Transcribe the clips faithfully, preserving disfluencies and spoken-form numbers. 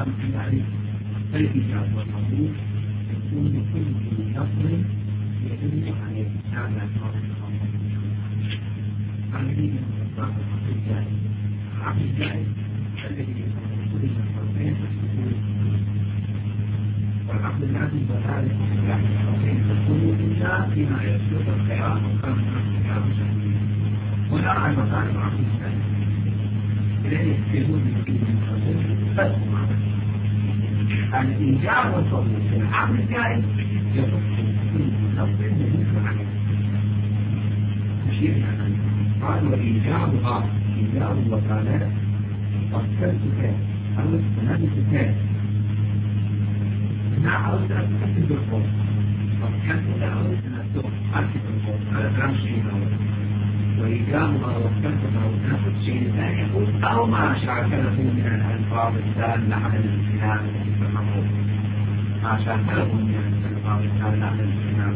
الكلام في ذلك فالإيجاب والقبول يكون كل لفظ يدل على الإنسان الأسماء الخمسة. الذي يطلق العقل الجائز العقل الجائز الذي يكون من الطرفين تسكون والعقل الذي بذلك يحمل الطرفين تسكون إلا فيما يسلك الخيار وكان الخيار سهولين. هنا المكان العقل الجائز إليه يكون من الطرفين تسكون الإيجاب والقبول في العقل الجائز يصف كل لفظ يدل عليه تشير يعني قال وإيجابها إيجاب الوكالات وكلتك أو استندتك مع أو تأكد بالقول وكلتك أو استندتك أكد بالقول هذا كلام شيء وإيجابها وكلتك أو تأكد شيء ثاني يقول أو ما شاكله من الألفاظ الدالة على الامتنان في المقول ما شاكله من الألفاظ الدالة على الامتنان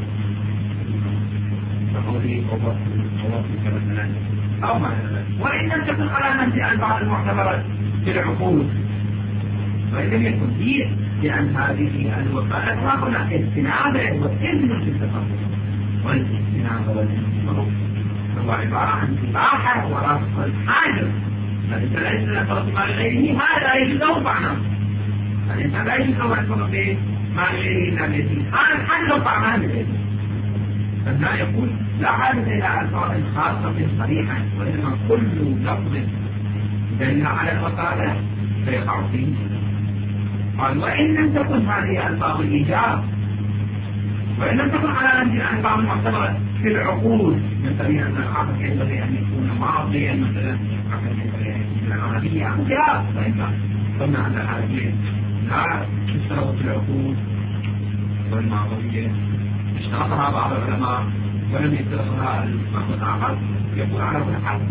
فقولي ووصفك مثلا أو ما وإن لم تكن على منزع بعض المعتبرات في العقول وإن لم يكن دين لأن هذه الوكالات ما هناك استنابة والإذن في التقبل والاستنابة والإذن هو عبارة عن إباحة ورفض الحاجة فليس ليس لفظ ما لغيره ما لا يجوز له طعنا فالإنسان لا يجوز له يفرض به ما لغيره إلا بيده هذا الحاجة له طعنا بيده فلا يقول لا حاجة إلى ألفاظ خاصة صريحة وإنما كل لفظ دل على الوكالة فيقع فيه. قال وإن لم تكن هذه ألفاظ الإيجاب وإن لم تكن على نفس الألفاظ المعتبرة في العقول من سبيل أن العقل ينبغي أن يكون ماضيا مثلا العقل ينبغي أن يكون العربية أو فإن قلنا أن العربية لا تشترط في العقول والماضية اشترطها بعض العلماء ولم يتخذها المخ الآخر يقول على كل حال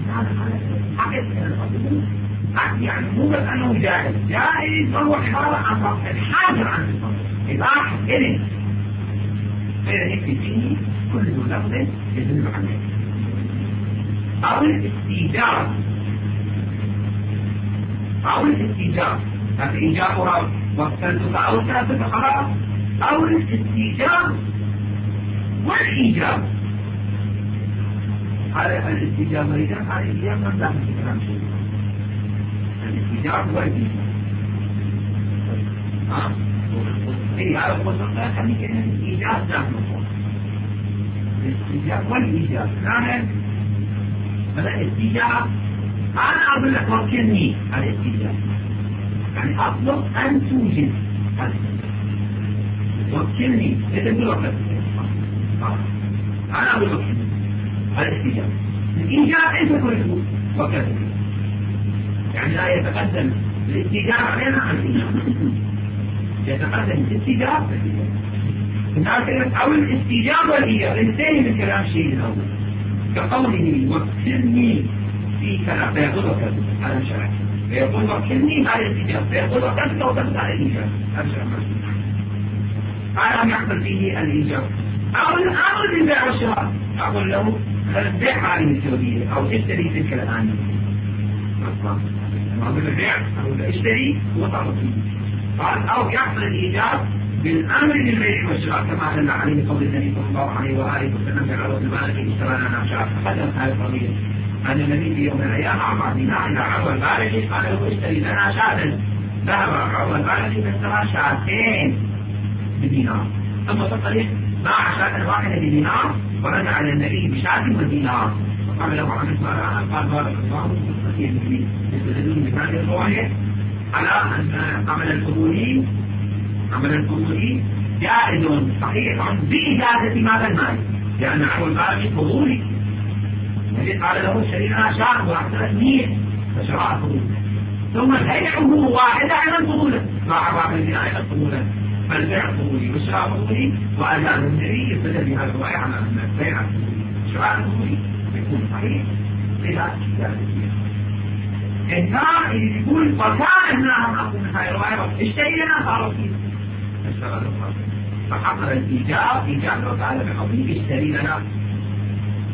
هذا يعني مو بس أنه جائز جائز وهو عبارة عن رفض الحاجر عن الفضل إباحة إليه فيكفي فيه كل لفظ يدل عليه أو الاستيجاب أو الاستيجاب لكن إيجابها وقتلتك أو ثلاثة خلاص أو الاستيجاب والإيجاب هذا الاستيجاب والإيجاب هذا الإيجاب من داخل الكلام شيء الاستيجاب والإيجاب ها إيه هذا القصة لا خليك إن الإيجاب داخل القصة الاستيجاب والإيجاب نعم هذا الاستيجاب أنا أقول لك وكلني الاستيجاب يعني أطلب أن توجد هذا وكلني يتبدو وقت أنا أقول لك الاستيجاب الإيجاب أنت تقول وكذا يعني لا يتقدم الاستيجاب علينا عن الإيجاب يتقدم الاستيجاب أو الاستيجاب والإيجاب انتهي من كلام شيء الأول كقوله وكلني في كلام فيقول وكذا هذا شرع فيقول وكلني على الاستيجاب فيقول وكذا وكذا على الإيجاب هذا شرع هذا لم يحصل فيه الإيجاب أو الأمر بالبيع والشراء أقول له البيع هذه السعودية أو اشتري تلك الآن ما بالبيع أقول له اشتري وطلب قال أو يحصل الإيجاب بالأمر بالبيع والشراء كما دل عليه قول النبي صلى الله عليه وآله وسلم في عروض المالك اشترى لنا شاة فقدم هذه القضية أن النبي في يوم من الأيام أعطى دينار إلى عروض المالك قال له اشتري لنا شاة ذهب عروض المالك فاشترى شاتين بدينار ثم تصل باع شاة واحدة بدينار ورجع على النبي بشاة ودينار وقال له عن الصلاة قال بارك الله فيه المسلمين يستدلون بهذه الرواية على أن عمل القبولي عمل القبولي جائز صحيح بإجازة مال المال لأن عمل المال قبولي الذي قال له اشتري لنا شاة وأحسن مية فشراء قبولي ثم بيعه واحدة على القبولة باع بعض البناء إلى القبولة فالبيع قبولي والشراء قبولي وأجاز النبي يستدل بهذه الرواية على أن البيع قبولي والشراء قبولي يكون صحيح بلا إجازة النار اللي يقول وكان هنا هم أقول من هاي الرواية اشتري لنا صار فيه اشتغل الله فحصل الإيجاب إيجاب وقال بقوله اشتري لنا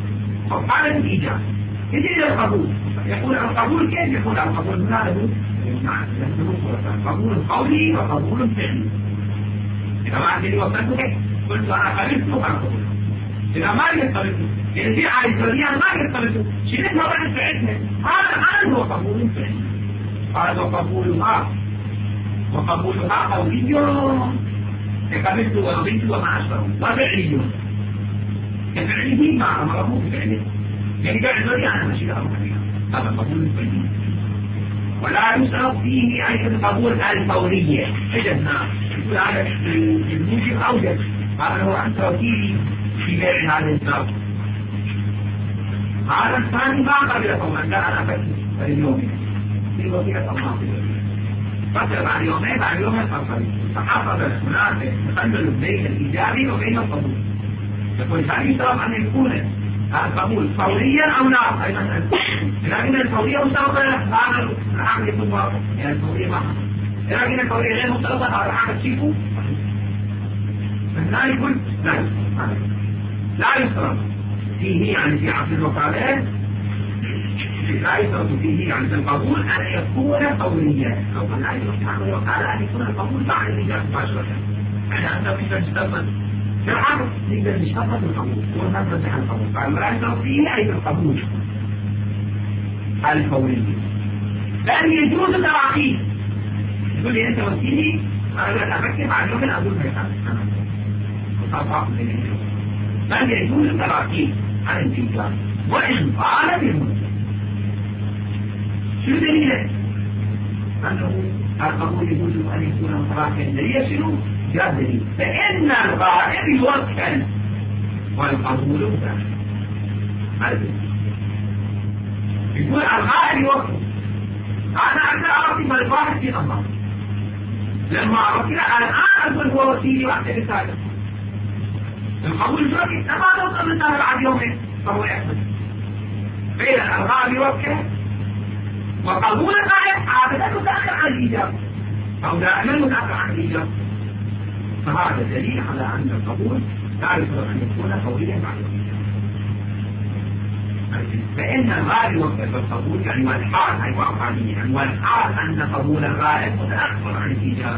وقال الإيجاب يجري القبول يقول القبول كيف يقول القبول من هذا نعم قبول قولي وقبول فعلي. إذا ما عندي وصلته قلت أنا قبلته وأنا قبلته. إذا ما يقبلته يعني في عائلة ما يقبلته شيء ما بعد فعلته هذا هذا هو قبول فعلي. هذا قبولها وقبولها قولي قبلت ورضيت وما أشبه وفعلي كفعله مع أمره بفعله يعني فعل أنا ماشي له هذا قبول فعلي. ولا يشترط فيه أيضا قبول الفورية حجزنا يقول هذا الموجب أوجد هذا هو عن توكيلي في بيع هذا الزوج. هذا الثاني ما قبل فورا لا أنا فكر فاليوم في وظيفة الله فترة بعد يومين بعد يومين فصلي فحصل هناك تخلل بين الإيجابي وبين القبول. يقول هل يشترط أن يكون القبول فوريا أو لا أيضا لكن الفورية مشترطة هذا العقل يكون واضح يعني الفورية ما لكن الفورية غير مشترطة هذا العقل تشيفه لا يقول لا لا يشترط فيه يعني في عقل الوكالات لا يشترط فيه يعني في القبول أن يكون فوريا أو لا يشترط في عقل الوكالات أن يكون القبول بعد الإجابة مباشرة يعني أنت في تشتغل في العقل نقدر نشتغل القبول ونقدر نحل القبول فلا يشترط فيه أي القبول الفورية بل يجوز التراخيص. يقول لي أنت وكيلي أنا أفكر بعد يوم أقول هيك أنا بل يجوز التراخيص عن الإنجاز وإن قال بالمدة. شو دليله؟ أنه القبول يجوز أن يكون متراخيا دليل شنو؟ جاء دليل فإن الغائب يوكل والقبول متاح. هذا يقول الغائب يوكل. أنا أكثر أعطي بالواحد في الله لما أعطي الآن أقول هو وسيلي وقت رسالة القبول شوكي لما نوصل لسهل بعد يومين فهو يحدث. فإذا الغائب يوكل وقبول الغائب عادة متأخر عن الإجابة أو دائما متأخر عن الإجابة. فهذا دليل على أن القبول لا يشترط أن يكون فوريا بعد الإجابة. فإن الغائب يوكل بالقبول يعني والحال هي واقعية يعني والحال أن قبول الغائب متأخر عن الإجابة.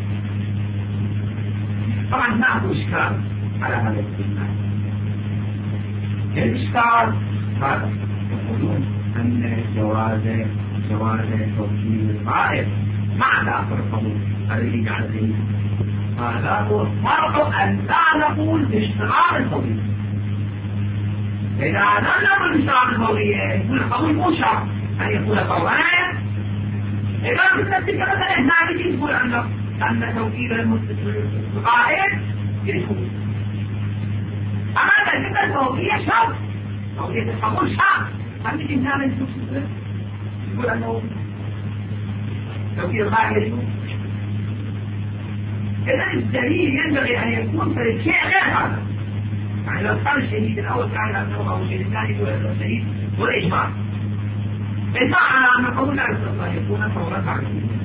طبعا نأخذ إشكال على هذا الاستثناء. الإشكال هذا يقولون أن جواز جواز توكيل الغائب مع تأخر القبول الذي جعل ذلك هذا هو الفرق أن لا نقول باشتراط القبول. إذا لم نقل باشتراط الفورية يكون القبول مو شرط أن يكون فوريا. إذا كنا تلك مثلا إحنا نجي نقول أن أن توكيل الغائب يكون أما إذا كنت الفورية شرط فورية القبول شرط هل يجي نعمل يقول أنه توكيل الغائب يكون. إذا الدليل ينبغي أن يكون في الشيء غير هذا. يعني لو كان الشهيد الأول كان أنه أو الشهيد الثاني يقول أنه الشهيد هو الإجماع. إجماع على أن القبول لا يستطيع أن يكون فورا بعد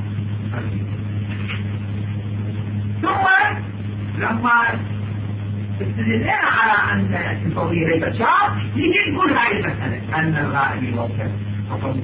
ثم لما استدلنا على أن الفورية ليست شرط يجي نقول هذه المسألة أن الغائب يوكل وقبول.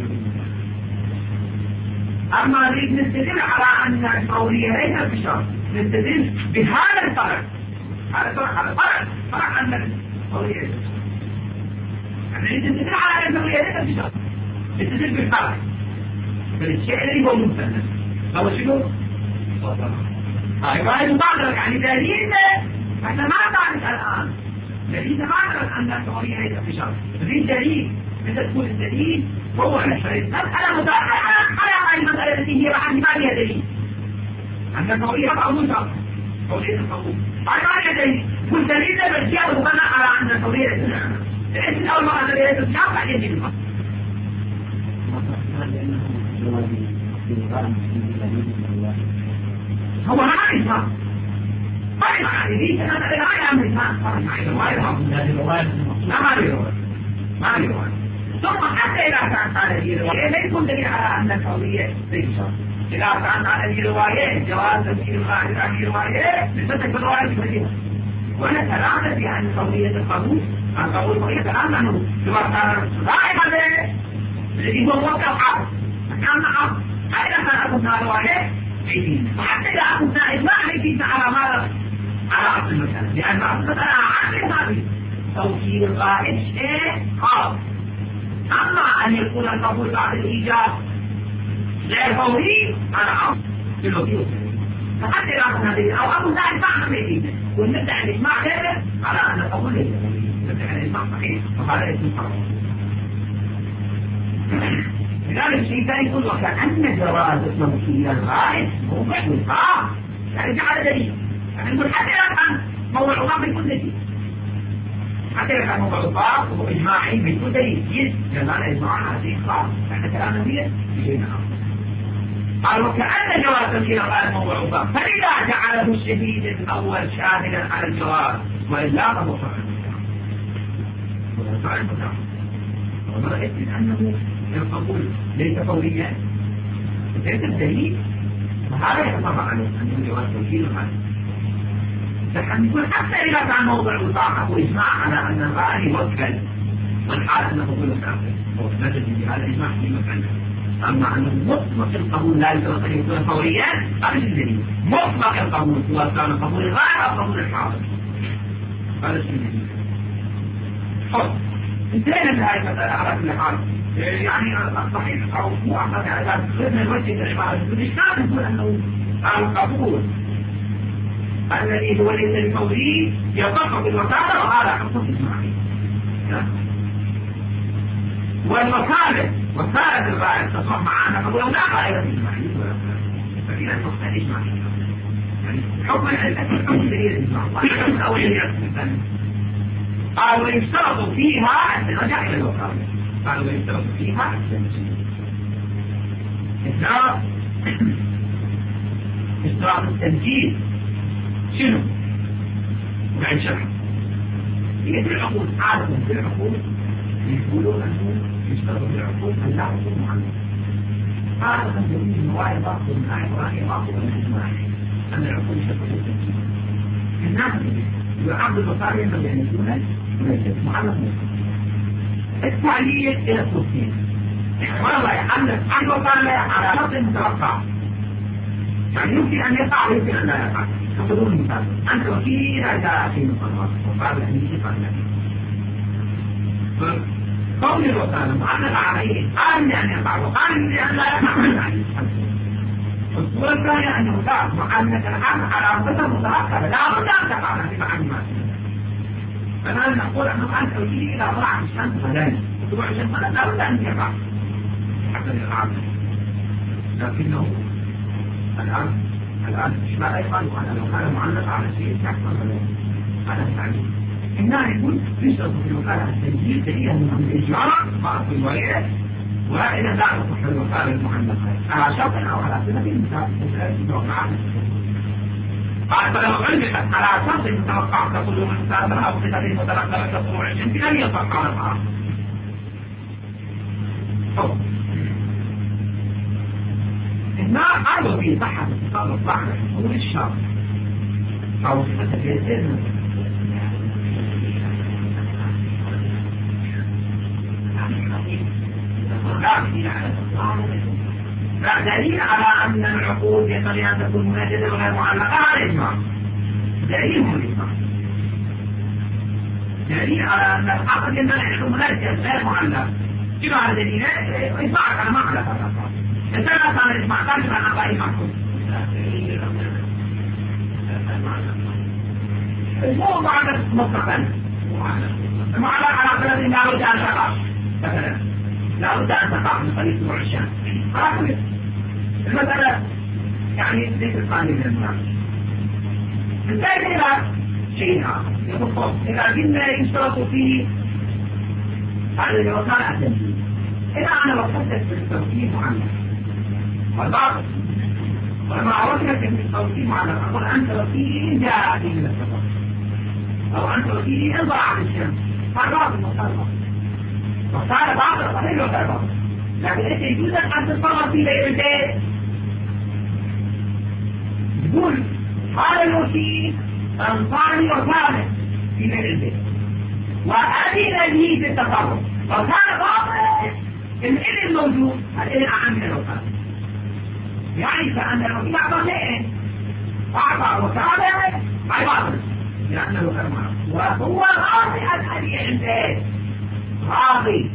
أما نريد نستدل على أن الفورية ليست بشرط نستدل بهذا الفرق هذا الفرق هذا الفرق فرق أن الفورية ليست بشرط. يعني نستدل على أن الفورية ليست بشرط نستدل بالفرق بالشيء الذي هو ممتنع هو شنو؟ هاي فهذا بعضك يعني دليل احنا ما نعرف الآن دليل ما نعرف أن الفورية ليست بشرط. نريد دليل إذا تكون الدليل هو الشريط مسألة متاحة على هذه المسألة التي هي بعد ما فيها دليل أن الفورية قبول شرط فورية القبول بعد ما فيها دليل والدليل ده بالجهة وبناء على أن الفورية ليست بشرط. الاسم أول مرة الذي ليست بشرط بعدين يجي الفرق. هو ما يفهم ما يفهم يريد أن هذا لا يعمل ما يفهم لا ما يفهم ما يفهم. ثم حتى إذا كانت هذه الرواية لا يكون دليل على أن الفورية ليست شرط. إذا كانت هذه الرواية جواز تفسير الغائب هذه الرواية نسبة بالرواية الكبيرة وأنا كلامنا في أن الفورية القبول عن قبول الفورية كلام عنه سواء كان غائب هذا الذي هو موقع حق كان عقد أين كان أخذنا رواية يفيدنا، وحتى إذا أخذنا إجماع يفيدنا على ماذا؟ على أصل المسألة، لأن أصل المسألة عامل هذه توكيل الغائب شيء خاص. أما أن يكون القبول بعد الإيجاب غير فوري على أصل الوكيل، فحتى إذا أخذنا هذه أو أخذنا إجماع يفيدنا ونبدأ الإجماع غيره على أن القبول ليس نبدأ الإجماع صحيح، وهذا اسم خلاص. لذلك الشيء ثاني يقول وكأن جواز توكيل الغائب موضع وفاق، يعني جعل دليل، يعني نقول حتى إذا كان موضع وفاق بيكون دليل، حتى إذا كان موضع وفاق وإجماعي بيكون دليل، يس جمال إجماع هذه خاص، احنا كلامنا فيه شيء آخر. قال وكأن جواز توكيل الغائب موضع وفاق، فإذا جعله الشهيد الأول شاهدا على الجواز وإلا فهو صحيح ولا صحيح متعب، ورأيت من أنه القبول ليس فوريا ليس الدليل، وهذا يتطبق عليه أنه جواز توكيل الغائب. فحن نقول حتى إذا كان موضع وثاقة وإجماع على أن الغائب يوكل والحال أن قبول الكافر هو نتج بهذا الإجماع في مكانه. أما أنه مطلق القبول لا يشترط أن يكون فوريا هذا الدليل، مطلق القبول سواء كان قبول الغائب أو قبول الحاضر هذا الدليل. حط انتهينا من هذه المسألة على كل حال، يعني صحيح أو مو أحد يعني غير الوجه العبارة بالإشكال نقول أنه القبول الذي هو ليس الفوري يطبق بالوكالة وهذا حكم إجماعي. والوكالة وكالة الغائب تصبح معنا قبول لا غائب إجماعي فإذا نقطة إجماعي يعني حكم الحكم دليل الإجماع أو دليل الثاني. قالوا ويشترط فيها الرجاء إلى الوكالة، قالوا ويشترط فيها إشتراط إشتراط التنجيل شنو؟ وعن شرح هي في العقود عادة في العقود يقولون أنه يشترط في العقود أن لا عقود معلقة. عادة جميع النوايا باطل من أعضاء باطل من إجماع أن العقود يشترط في التنجيل. الناس يعقد الوكالة ينبغي أن يكون معلق التعليل إلى التوكيل والله يحلف عن الوكالة على شرط متوقع، يعني يمكن أن يقع ويمكن أن لا يقع. تقولون مثال أنت وكيل إذا في مقررات وقال أن يشفع لك فقول الوكالة معلق عليه قال لأن يقع وقال لأن لا يقع الصورة الثانية أنه تعرف معلق الحال على أنفسه متوقع لا بد أن تقع في معلومات. فالآن نقول أنه أنت وكيل إذا طلع الشمس غدا وطلوع الشمس غدا لا بد أن يقع حتى العالم، لكنه الآن الآن ما أيضا وأنا لو كان معلق على شيء يحصل هذا التعليم. إننا نقول يشترط في الوكالة التنجيل دليلا من الإجماع بعض الروايات وإذا لا تصح الوكالة المعلقة على شرط أو على سبيل المتوقعات. قال فلو علمت على شرط المتوقع تقول من مسافر أو صفة مترقبة طلوع الشمس لم يصح على الأرض. ما أرضوا في صحة اتصال الصحة حصول الشرط أو صفة الجسد لا دليل على أن العقود ينبغي أن تكون منجدة وغير معلقة على الإجماع. دليل هو الإجماع، دليل على أن العقد ينبغي أن يكون منجد غير معلق. كما على دليل إجماع على معلق هذا إذا كان الإجماع كان عن أعضاء المعقول مو معلق مطلقا معلق على ثلاث لا بد أن تقع مثلا لا بد أن تقع من طريق طلوع الشمس على كل المسألة يعني ليس الثاني من المناقشة. بالتالي إلى شيء آخر يقول إذا كنا يشترط فيه هذا الوكالة التنجيل إذا أنا وصلت بالتوكيل معلق والبعض ولما وصلت بالتوكيل معلق أقول أنت وكيل جاء من السفر أو أنت وكيل انظر عن الشمس فالبعض المصارفة وصار بعض صحيح وصار بعض لكن إيش يجوز أن تتصرف في غير البيت تقول هذا الوكيل أنصاري وكاله في غير البيت وأذن لي في التصرف وكان باطل الإذن موجود الإذن أعم من الوكالة يعني كأن الوكيل أعطى شيئين، أعطى وكالة عبادة لأنه كرمه وهو راضي الذي عنده راضي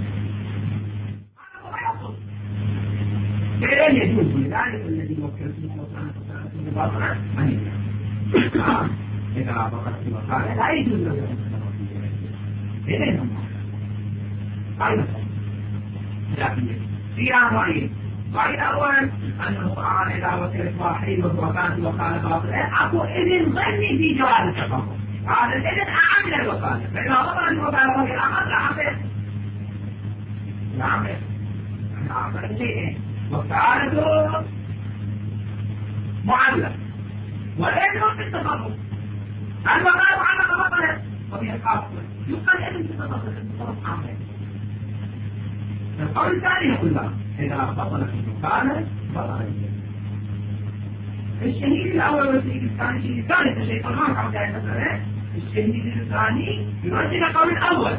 فإذن يجوز لذلك الذي وكلته وكانت وكالة من يجوز إذا بقت الوكالة لا يجوز له أن يتصرف إذن هم قائمة لكن فيها ضعيف ضعيف أولا أنه أعان إلى وكالة واحد وكانت الوكالة باطلة أقول إذن ظني في جواز التصرف هذا الإذن أعان إلى الوكالة فإذا ضمن الوكالة وكيل آخر لا عمل لا عمل لا عمل شيئين وكالته معلق والإذن في التصرف الوكالة معلقة بطلة وهي الحاصلة يقال إذن في التصرف التصرف عمل القول الثاني يقول لا إذا بطلت الوكالة بطل الشهيد الأول والشهيد الثاني الشهيد الثالث الشيء ما كان جاي مثلا الشهيد الثاني يرد القول الأول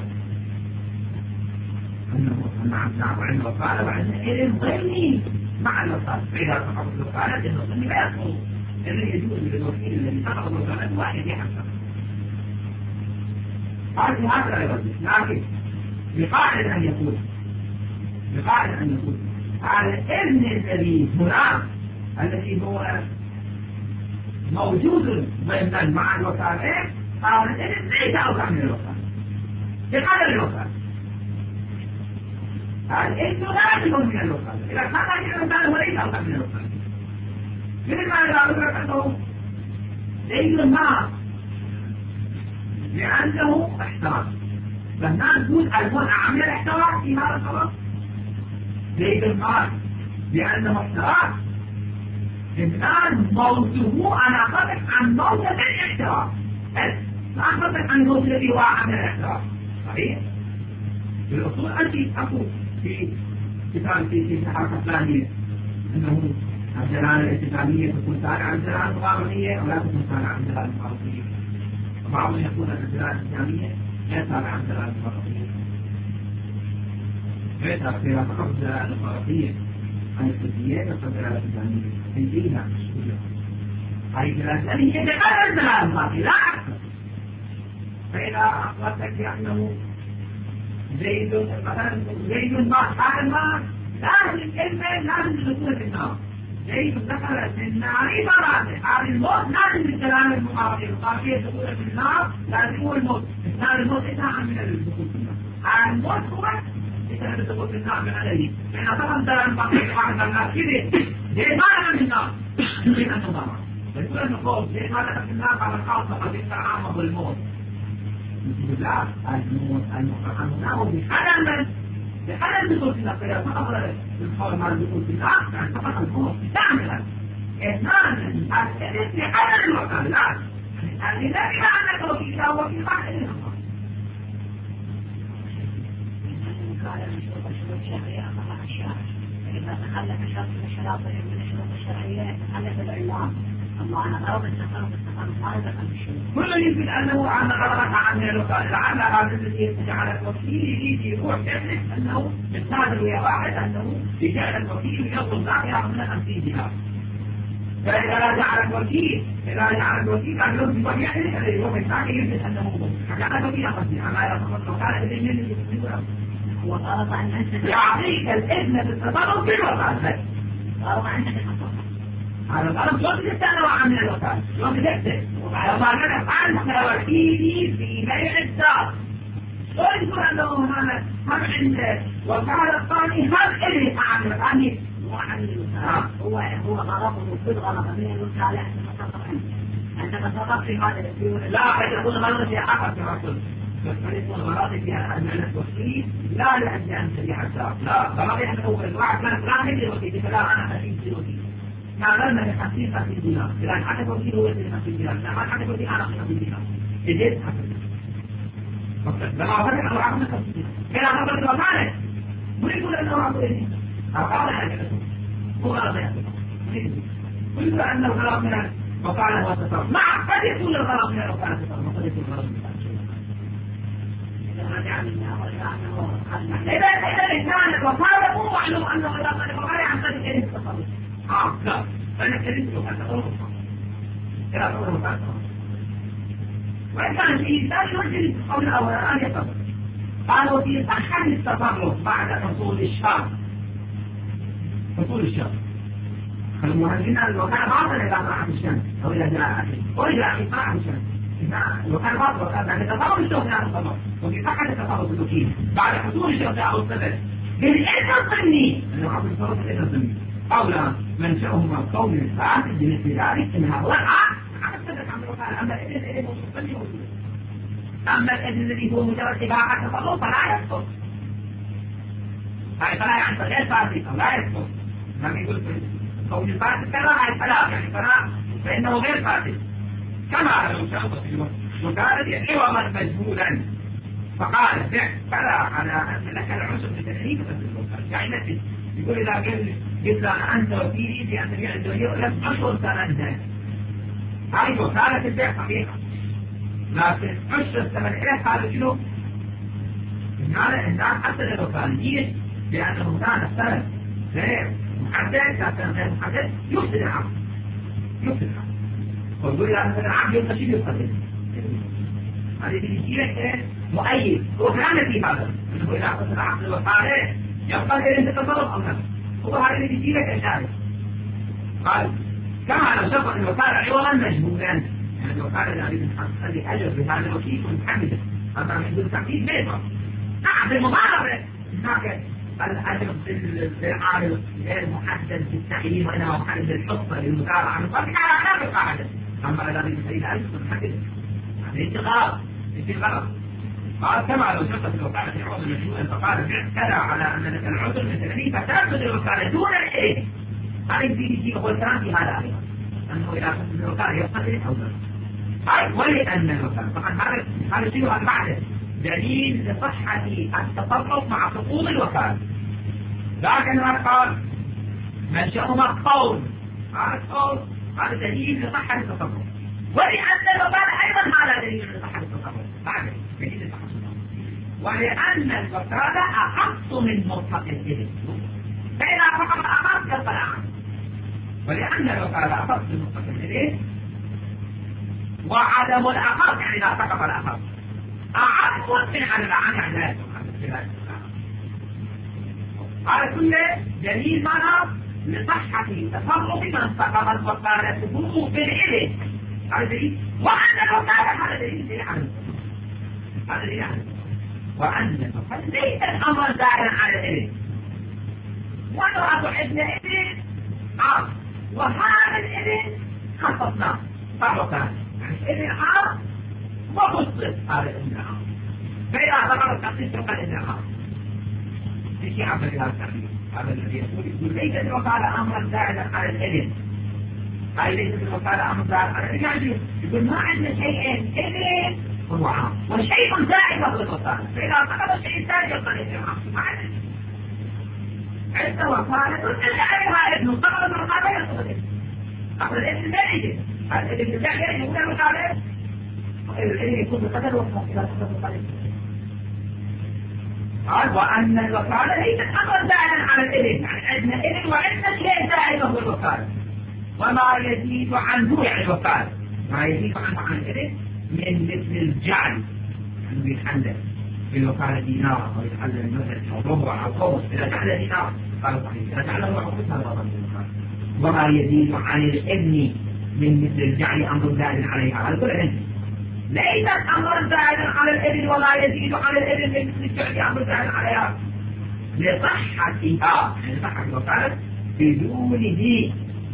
أنه نعم نعم عند الوكالة وعند إذن ظني مع الوكالة فإذا سقط الوكالة إذن ظني لا يسقط إذن يجوز للوكيل الذي سقط الوكالة واحد يحسن هذا هذا يرد لكن بقاعدة أن يكون بقاعدة أن يكون على الإذن الذي هنا الذي هو موجود ضمن مع الوكالة هذا الإذن ليس أوسع من الوكالة بقدر الوكالة هذا الإذن لا يكون من الوكالة إذا كان هذه الوكالة هو ليس أوسع من الوكالة مثل ما إذا أقول أنه زيد ما لأنه احترام فالناس تقول المنع عمل الاحترام في هذا الطرف زيد المال لأنه احترام الآن موته أنا أخذك عن موتة الاحترام لا أخذك عن موت الذي هو عمل الاحترام صحيح؟ في الأصول أنت أقول في كتاب في الحركة الثانية أنه الجلالة الاتفاقية تكون تابعة عن الجلالة المقابلية ولا تكون تابعة عن الجلالة المقابلية وبعضهم يقول أن الجلالة الإسلامية لا تابعة عن الجلالة المقابلية فإذا فيها فقط الجلالة المقابلية عن الكلية يقول الجلالة الإسلامية تنتهيها هذه الجلالة الإسلامية تقرر الجلالة المقابلية لا أكثر فإذا أخبرتك بأنه زيد مثلا زيد ما حال ما لازم الكلمة لازم تكون في النار زيد دخل في النار مرات هذه الموت لازم الكلام المقابل القافية تقول في النار لازم هو الموت النار الموت إنها من الدخول في النار هذا الموت هو إذا تدخل في النار من عليه لأن طبعا ده المقابل واحد من الناس كده زيد ما دخل في النار زيد أنه مرة فيقول أنه خوف زيد ما دخل في النار على الخاصة قد يتعامل بالموت لا الموت المقابل بحلم بحلم الدخول في النار فإذا فقط الخوف ما الدخول في النار يعني فقط الموت تعمل إثنان الإثنين في حلم الوكالة لا يعني لا بما أنك وكيل أو وكيل واحد منهم الوكالة من شروط الشروط الشرعية أمام الشرع فإذا تخلف شرط من الشروط من الشروط الشرعية تخلف الإعلام أما أنا غرض التصرف التصرف ما يدخل بالشروط كل يمكن أنه أن غرضك عن الوكالة لعل هذا الذي جعل الوكيل يجي يروح يحلف أنه يستاذن ويا واحد أنه يجعل الوكيل يطلب ذاك من خمسين دينار فإذا لا جعل الوكيل إذا جعل الوكيل أن يرد ويحلف اليوم الثاني يجب أنه جعل الوكيل خمسين أما إذا فقط الوكالة إذن من يجب وطالب عن أنت يعطيك الإذن بالتصرف بالوكالة طالب عن أنت هذا الغرض شو تستنى عن الوكالة شو تستنى وعلى ما نعرف عنك وكيلي في بيع الدار شو يقول أنه هذا هم عند وكالة الثاني هم اللي عن الثاني هو هو غرضه كل غرض من الوكالة أن تصرف أنت تصرف في هذا لا قد يكون غرض في آخر في رسول بس قد يكون غرض فيها أن الوكيل لا لأجل أن تبيع الدار لا غرض أنه الواحد كانت لا يجي الوكيل فلا أنا أشيد في الوكيل ما غيرنا لخمسين خمسين دينار إذا حتى وكيل هو يجري خمسين دينار لا ما حتى وكيل أنا خمسين دينار إجيت خمسين لما أفرق أو عقنا خمسين دينار كلا أفرق الوكالة مو يقول أنه عقل إيه أقال هذا هو غلط يحصل ويقول أنه غلط من الوكالة هو التصرف مع قد يكون الغلط من الوكالة التصرف وقد يكون الغلط من إذا إذا كانت الوكالة مو معلوم أنه غلط من الوكالة عن طريق التصرف اه لا فانا كلمت وكان تقول لا تقول وإن كان الإنسان يرجل قبل أن يتصرف. قالوا في صحة التصرف بعد حصول الشر حصول الشر فالمهاجرين لو كان باطل إذا طلعت الشمس أو إذا جاء وإذا طلعت الشمس لو كان باطل وكان تصرف الشر لا تصرف وفي صحة التصرف الوكيل بعد حصول الشر أو السبب بالإذن الضمني أنه حصل التصرف بالإذن الضمني قولا منشأهم القوم الفاسد بمثل ذلك إنها وقع أما الإذن الإذن مصطلح أما الإذن الذي هو مجرد إباحة تصرف فلا يسقط هاي فلا يعني غير فاسد أو لا يسقط لم يقول قول الفاسد كذا هاي فلا يعني فلا فإنه غير فاسد كما لو شرط وكانت عوضا مجهولا فقال فلا على أن لك العسر بتأليف يعني مثل يقول إذا قل قلت أنت وفيري بأن يعد ويؤلف عشر سنة هاي وكالة البيع صحيحة لكن عشر الثمن إيه هذا شنو؟ هذا الناس حتى الوكاليين لأنه كان السبب غير محدد كان غير محدد يفسد العقل يفسد العقل ويقول إذا مثلا العقل يبقى شيء يفسد هذه بيجيلك إيه مؤيد وكان في هذا أنه إذا فسد العقل الوكالة يبقى غير أنت تصرف أو لا هو هذا اللي بيجيلك إشارة قال كما لو شرط الوكالة عوضا مجهولا يعني الوكالة الذي تخلي أجر بهذا الوكيل ومتحمله أما من دون تحديد بيضا نعم بالمضاربة هناك الأجر بالعارض غير محدد بالتعيين وإنما محدد بالحصة للمتابعة عن الفرق على غير القاعدة أما الذي يستطيع الأجر محدد هذه انتقاض انتقاض قال كما لو شرط الوكالة عوضا مجهولا فقال كذا على أن لك العذر من تكليف فتأخذ الوكالة دون الإيه هذا يجي هو الكلام في هذا أيضا أنه إذا كنت الوكالة يقتل أو لا ولأن الوكالة طبعا هذا هذا شيء هذا بعده دليل لصحة التصرف مع سقوط الوكالة لكن هذا قال منشأهما القول هذا القول هذا دليل لصحة التصرف ولأن الوكالة أيضا هذا دليل لصحة التصرف بعده دليل لصحة التصرف ولأن الوكالة أخص من مطلق الإذن فإذا فقط أخص يبقى الأعم ولأن الوكالة أخص من مطلق الإذن وعدم الأخص يعني لا سقط الأخص أعم من على الأعم يعني لا يسقط هذا كله دليل معنى لصحة تصرف من سقط الوكالة تكون بالإذن هذا دليل وأن الوكالة هذا دليل دليل عنه هذا دليل عنه وأن الوكالة ليس الأمر دائما على الإذن ونرى ابن إذن عام وهذا الإذن خصصناه فهو كان إذن عام وخصص هذا الإذن عام فإذا ذكر التخصيص يبقى الإذن عام في شيء عبد هذا التخصيص هذا الذي يقول يقول ليس الوكالة أمرا زائدا على الإذن هاي ليست الوكالة أمرا زائدا على الإذن يقول ما عندنا شيئين إذن هو عام وشيء زائد هو الوكالة فإذا ذكر الشيء الثاني يبقى الإذن عام ما عندنا عند وكالة الأعلى ابن طبعا الوكالة يصدق أقول الابن لا يجب الابن لا يجب يقول الوكالة الابن يكون بقدر وقت إلى تقدر الوكالة قال وأن الوكالة ليست أمر زائدا على الابن يعني عندنا ابن وعندنا شيء زائد هو الوكالة وما يزيد عنه يعني الوكالة ما يزيد عنه عن الابن من مثل الجعل أنه يتحلل في الوكالة دينار أو يتحلل المثل أو ربع أو خمس إذا جعل دينار قال صحيح إذا جعله عقودها الوطن وما يزيد عن الابن من مثل الجعل أمر زائد عليها هذا كل علم ليس أمر زائد على الابن ولا يزيد عن الابن من مثل الجعل أمر زائد عليها لصحتها لصحة الوكالة بدونه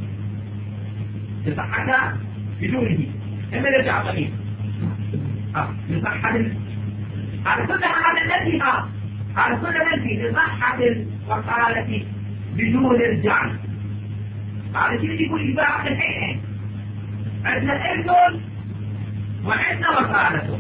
لصحتها بدونه إما يرجع طبيب لصحة هذا كل هذا الذي هذا كل الذي لصحة الوكالة بدون الجعل هذا شيء يقول إباحة الحين عندنا الإذن وعندنا وكالته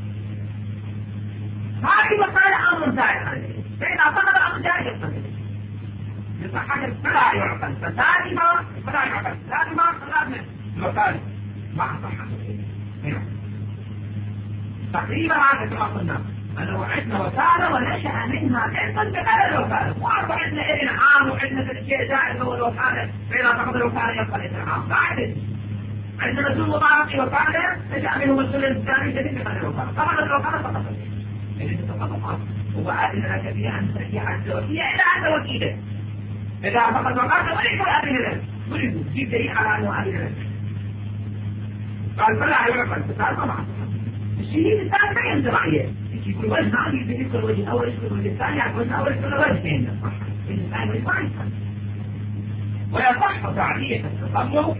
هذه وكالة أمر زائد عليه فإذا فقد أمر زائد يقتضي لصحة فلا يعقل فسالما فلا يعقل سالما فلا الوكالة مع صحة تقريبا هذا كما قلنا أنه عندنا وكالة ونشأ منها حفظا بغير الوكالة، وأربع عندنا إذن عام وعندنا شيء زائد هو الوكالة، فإذا فقد الوكالة يبقى الإذن عام، لا عدد. عندنا مسؤول مطابق وكالة نشأ منه مسؤول الثاني جديد بغير الوكالة، فقد الوكالة فقط الإذن تفضل وأذن لك بها أن تأتي عن الوكيلة إلى أن وكيلة. إذا فقد الوكالة وليس أذن لك، وليس جيب دليل على أنه أذن لك. قال فلا يعقل فقال طبعا. الشيء الثاني ما ينزل عليه. يقول وجه هذه بذكر الوجه الأول يذكر الوجه الثاني يقول الأول يذكر الوجهين الثاني ما يصح ويصح تعليق التصرف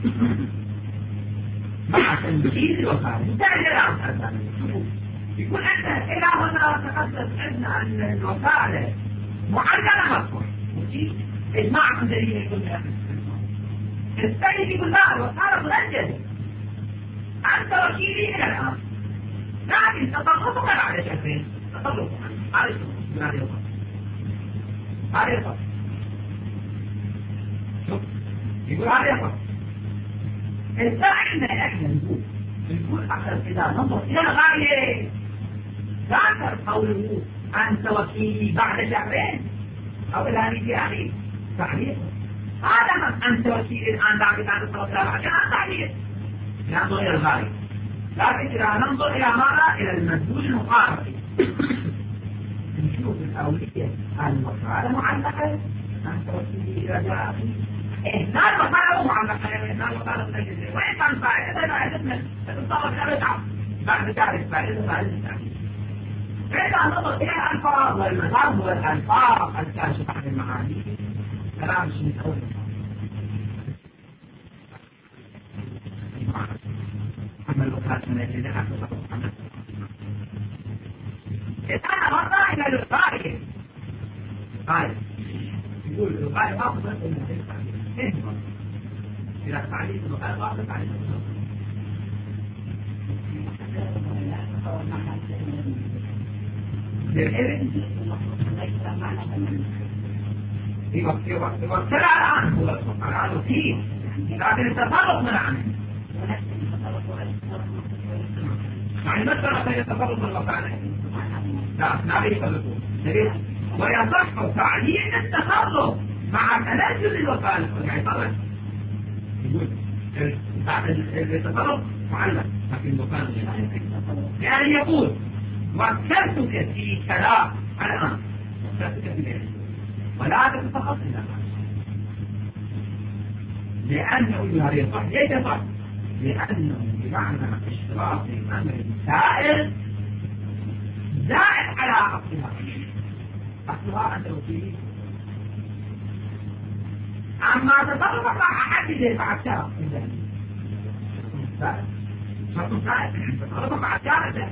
مع تنفيذ الوكالة. انتهى الآن هذا يقول أنت إلى هنا تقدم عندنا أن الوكالة معلقة مفتوح إجماع دليل يقول لك الثاني يقول لا الوكالة منجزة أنت وكيلي إلى الآن لكن تطرقك على شكلين تطرقك هذا يصف هذا يصف هذا يصف شوف يقول هذا يصف إذا إحنا إحنا نقول نقول أخر إذا ننظر إلى الغاية ذكر قوله أنت وكيلي بعد شهرين أو إلى نيجي أخي تعليق هذا من أنت وكيلي الآن بعد بعد الصلاة بعد شهر تعليق ننظر إلى الغاية. لكن إذا ننظر إلى ماذا؟ إلى المدلول المقارب نشوف الأولية المفعلة معلقة أنت وكيلي إلى جاء أخي هنا المفعلة معلقة هنا المفعلة منجزة وإن كان فائدة لا يجبنا تتصرف إلى بتعب بعد تعرف فائدة بعد التعريف. فإذا ننظر إلى الألفاظ والمذهب والألفاظ الكاشفة عن المعاني كلام شيء أول أما الوكالة من أجل ذلك إذا نظرنا إلى الوكالة قال يقول الوكالة أفضل من التعليم إلى التعليم الوكالة أفضل تعليم في وقت في وقت في وقت لا الآن هو الآن فيه لكن التصرف من عنه يعني مثلا يتصرف الوكالة لا لا يتصرفون ويصح تعليم التصرف مع تنزل الوكالة يعني طبعا يقول التصرف معلق لكن الوكالة يعني يقول وكلتك في كلام الآن وكلتك في ذلك ولا تتصرف إلا لأنه هذا يصح ليس يصح لأنه بمعنى اشتراط الأمر السائر زائد على أصلها أصلها أنت وكيل أما تطرق مع أحد ذي مع الشرط شرط سائر تطرق مع الشرط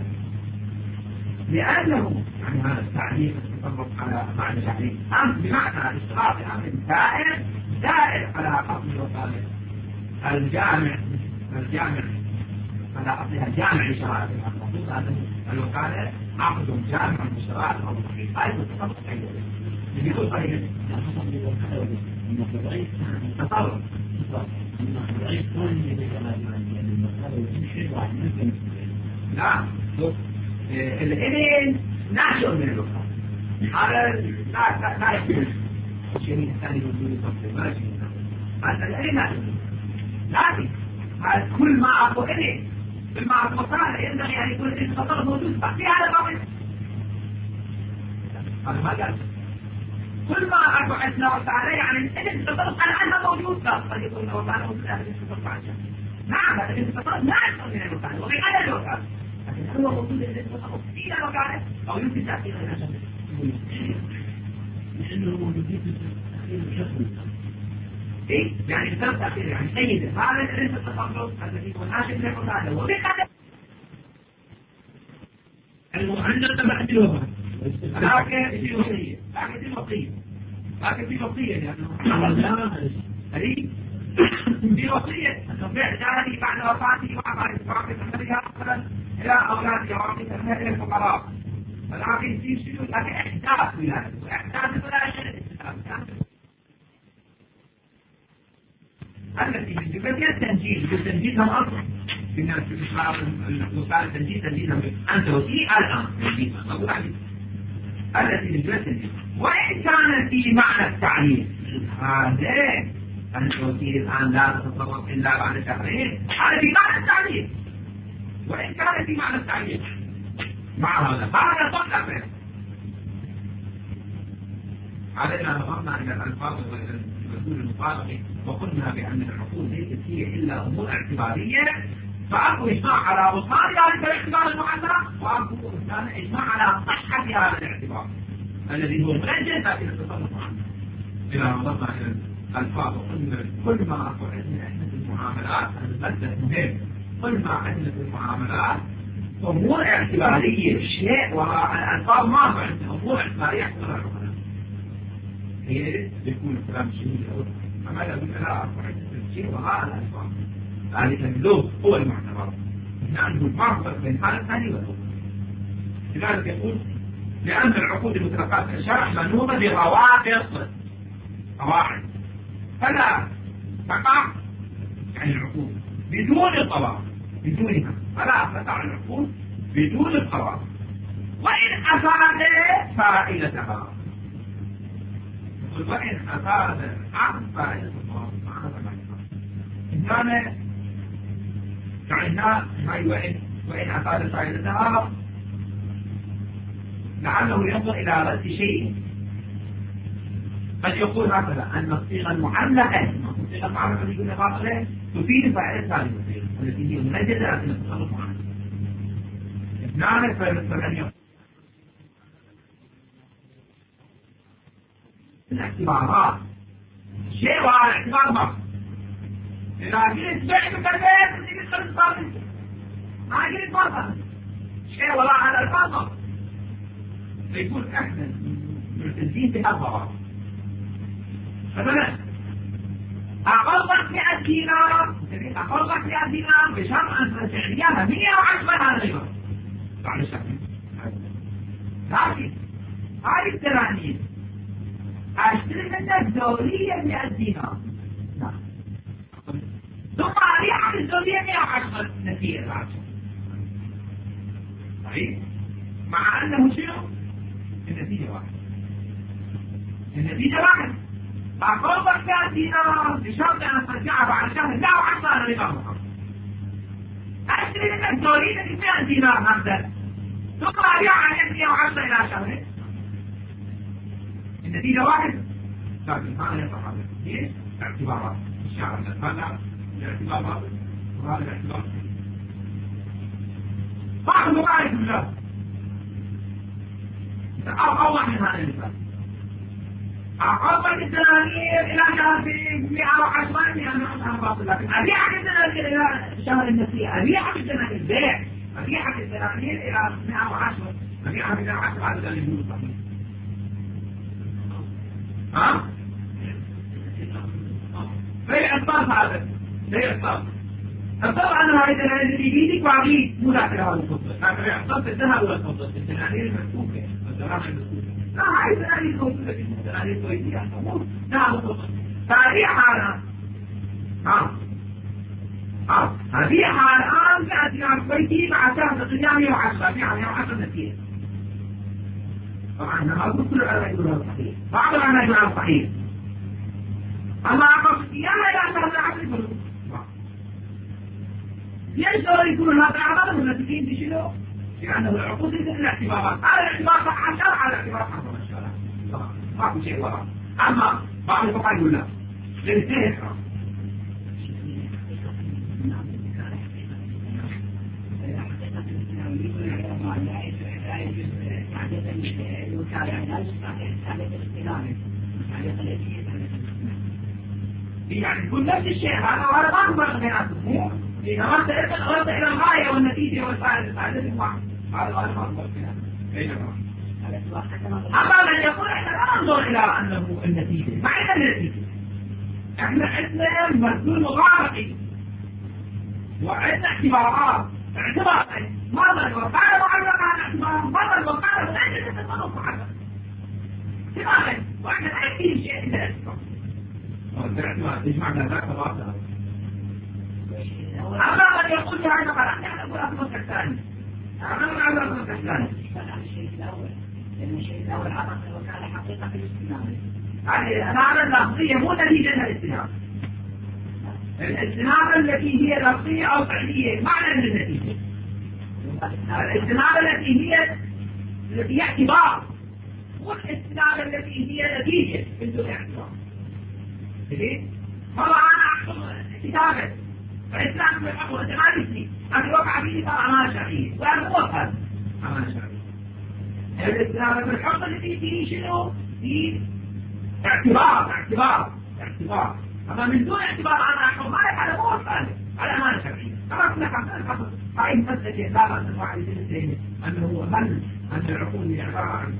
لأنه يعني هذا التعليم تطرق على معنى التعليم أم بمعنى اشتراط الأمر السائر زائد على أصل الوكالة الجامع الجامع على أصلها الجامع لشرائع المفروض أن الوكالة عقد جامع لشرائع المفروض هاي التصرف أيضا يقول صحيح تصرف لا الإذن ناشئ من الوكالة هذا لا لا لا يكون الشيء الثاني من التصرف ما يجوز هذا الإذن ناشئ لكن كل ما أعطوا إليه كل ما أعطوا وكالة ينبغي أن يكون التصرف موجود في هذا الوقت هذا ما قال كل ما أعطوا عندنا وكالة يعني الإذن التصرف على أنها موجود لا قد يكون وكالة موجود أهل التصرف عنها نعم هذا التصرف لا يحصل من الوكالة وفي هذا الوكالة لكن هو موجود التصرف في الوكالة أو يمكن تأثير الناس لأنه موجودين في تأثير الشخص إيه؟ يعني بسبب تأخير يعني سيدة هذا الرزق التصرف الذي يكون ناشئ من الوكالة وبقدر المعلقة بعد الوفاة لكن في وصية لكن في وصية لكن في وصية لأنه هذه في وصية تبيع جاري بعد وفاته وعطاء وعطي تحملها مثلا إلى أولادها وعطي تحملها إلى الفقراء ولكن في شيء لكن إحداث ولادة وإحداث ولادة التي بالجبل التنجيل بالتنجيل هم أصل في الناس وسائل التنجيد تنجيدها أنت وسيء الآن تنجيدها أقول عليك التي نجد تنجيد وإن كان في معنى التعليم هذا أنت وسيء الآن لا تتصرف إلا بعد شهرين هذا في معنى التعليم وإن كان في معنى التعليم مع هذا هذا طلع فيه علينا نظرنا إلى الألفاظ وإلى المسؤول المطابق وقلنا بأن العقول ليست هي إلا أمور اعتبارية فأكو إجماع على بطلان ذلك الاعتبار المعلق وأكو إجماع على صحة هذا الاعتبار الذي هو منجز لكن التصرف عنه. إذا نظرنا إلى الألفاظ وقلنا كل ما أكو عندنا إحنا في المعاملات هذا المبدأ مهم كل ما عندنا في المعاملات أمور اعتبارية شيء وراء الألفاظ ما عندنا أمور اعتبارية حصلها العقلاء هي يكون الكلام الشديد أو عمل بالكلام الشيء وراء الألفاظ ذلك اللغة هو المعتبر نحن نفرق بين هذا الثاني والأخرى لذلك يقول لأن العقود المتلقاة في الشرع منوبة بروابط قواعد فلا تقع يعني العقود بدون الضوابط بدونها فلا تقع العقود بدون الضوابط وإن أفاد فائدتها وإن أفاد عن فائدة الضوابط إن كان فعلنا وإن وإن أفاد فائدتها لعله ينظر إلى رد شيء قد يقول هكذا أن الصيغة المعلقة الصيغة المعلقة اللي قلنا باطلة تفيد فائدة هذه الصيغة التي هي منجزة لكن التصرف عنها نعرف فمن يقول الاعتبارات شيء وعلى اعتبار ما إذا قلت بعد البيت تجي تخلص باطل ما قلت باطل شيء ولا على الباطل فيقول احنا ملتزمين بهالضوابط مثلا اقرضك مئة دينار اقرضك مئة دينار بشرط ان تدفع مئة وعشرة هذا اليوم بعد شهر لكن هذه الدنانير اشتري منك دورية مئة دينار ثم اريح الدورية مئة وعشرة نتيجة بعد صحيح مع انه شنو النتيجة واحدة النتيجة واحدة أقرضك مئة دينار بشرط أن ترجعها بعد شهر لا وعشرة أنا ربا مقام أشتري منك دورية مئة دينار مبدأ ثم أرجعها عليك مئة وعشرة إلى شهرين النتيجة واحدة لكن هذا يصح ليش؟ اعتبارات الشعر هذا الاعتبارات وهذا الاعتبار بعض مبارك بالله أو أوضح من هذا المثال أقرضك الدنانير إلى شهر مئة وعشرة مئة وعشرة باطل لكن أبيعك الدنانير إلى شهر النسيء أبيعك الدنانير بيع أبيعك الدنانير إلى مئة وعشرة أبيعك مئة وعشرة هذا اللي يقول صحيح ها؟ بيع الطرف هذا بيع الطرف الطرف أنا هاي الدنانير اللي بيديك وعبيد مو داخل هذا الفضل لكن بيع الطرف الذهب ولا الفضل الدنانير المسكوكة والدراهم المسكوكة لا هاي الدنانير موجودة في الدنانير كويسية نعم فأبيعها الآن ها ها أبيعها الآن مئة دينار كويسي مع شهر قيام مئة وعشرة أبيعها مئة وعشرة نتيجة طبعا أنا ما أقول كل العلماء يقولون صحيح بعض العلماء يقولون صحيح أما أقول قيامها إلى شهر العشر يقولون ليش دول يقولون هذا العمل والنتيجين بشنو؟ لأنه العقود ليست الاعتبارات على الاعتبار صح عشر على الاعتبار حرم الشرع ما في شيء وراء أما بعض الفقهاء يقول لا للاثنين حرام يعني يكون نفس الشيء هذا وهذا ما هو فرق بيناتهم إذا ما أردت إلى الغاية والنتيجة والفائدة فائدة واحد هذا هذا ما هو فرق بيناتهم أما من يقول إحنا لا ننظر إلى أنه النتيجة ما عندنا النتيجة إحنا عندنا مردود مغارقي وعندنا اعتبارات اعتبارين ماذا الوقائع معلقة عن اعتبار ماذا الوقائع من أجل التصرف معلقة اعتبارين وإحنا لا يمكن شيء إلا اعتبار الاعتبار تجمعنا ذاك الواقع أما من يقول بهذا فلا يعني أقول أصبح الثاني أنا أقول أصبح الثاني الشيء الأول لأن الشيء الأول عرف وكان حقيقة في الاستناد يعني المعنى اللفظية مو نتيجة الاستناد الاستناد التي هي لفظية أو فعلية معنى للنتيجة الاستناد التي هي التي هي اعتبار مو الاستناد التي هي نتيجة بدون اعتبار والله أنا أحكم كتابة فالإسلام في الحكم أنت ما تسني أن يوقع فيه صار أمانة شرعية وأنا مو أفهم أمانة شرعية الإسلام في الحكم التي فيه شنو؟ فيه اعتبار اعتبار اعتبار أما من دون اعتبار أنا أحكم ما لك على مو أفهم على أمانة شرعية خلاص لك عن الحكم هاي مسألة لا بأس الواحد يجلس أنه هل أن العقول عبارة عن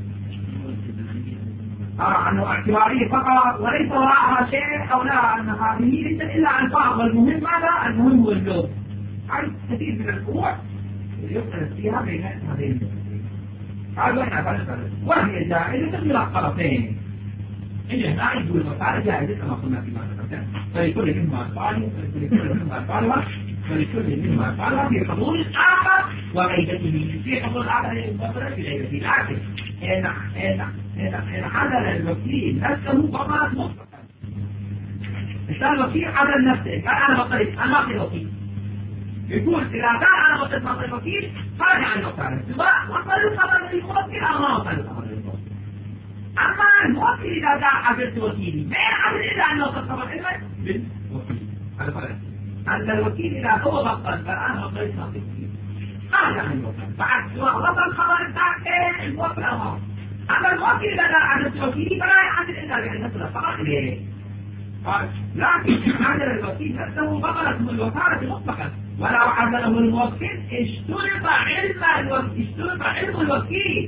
أرى أنه اعتبارية فقط وليس وراءها شيء أو لا أن هذه ليست إلا ألفاظ والمهم ماذا؟ المهم هو اللغة هذا كثير من الفروع يختلف فيها بين هذين المسألتين هذا احنا فلسفة وهي جائزة من الطرفين إن هنا يقول المسألة جائزة كما قلنا فيما تقدم فلكل منهما أطفال فلكل منهما أطفالها فلكل منهما أطفالها في حضور الآخر وغيبته في حضور الآخر ينبغي في غيبته لكن إن إن إن إن حضر الوكيل نفسه فقط مطلقا إنسان الوكيل حضر نفسه قال أنا بطلت أنا ما في وكيل يقول إذا كان أنا بطلت ما في الوكيل خرج عن المقارنة سواء وصل خبر للموكل أو ما وصل خبر للموكل أما الموكل إذا كان حضرت وكيلي ما يحضر إلا أن يوصل خبر إلا بالوكيل هذا فرق أن الوكيل إذا هو بطل فالآن بطلت ما في وكيل خرج عن الموكل بعد سواء وصل خبر التاكل الموكل أو ما أما الوكيل إذا كان حضرت وكيلي فلا يحضر إلا بأن يصل خبر إليه لكن حضر الوكيل نفسه بطلت من الوكالة مطلقا ولو حضره الموكل اشترط علم الوكيل اشترط علم الوكيل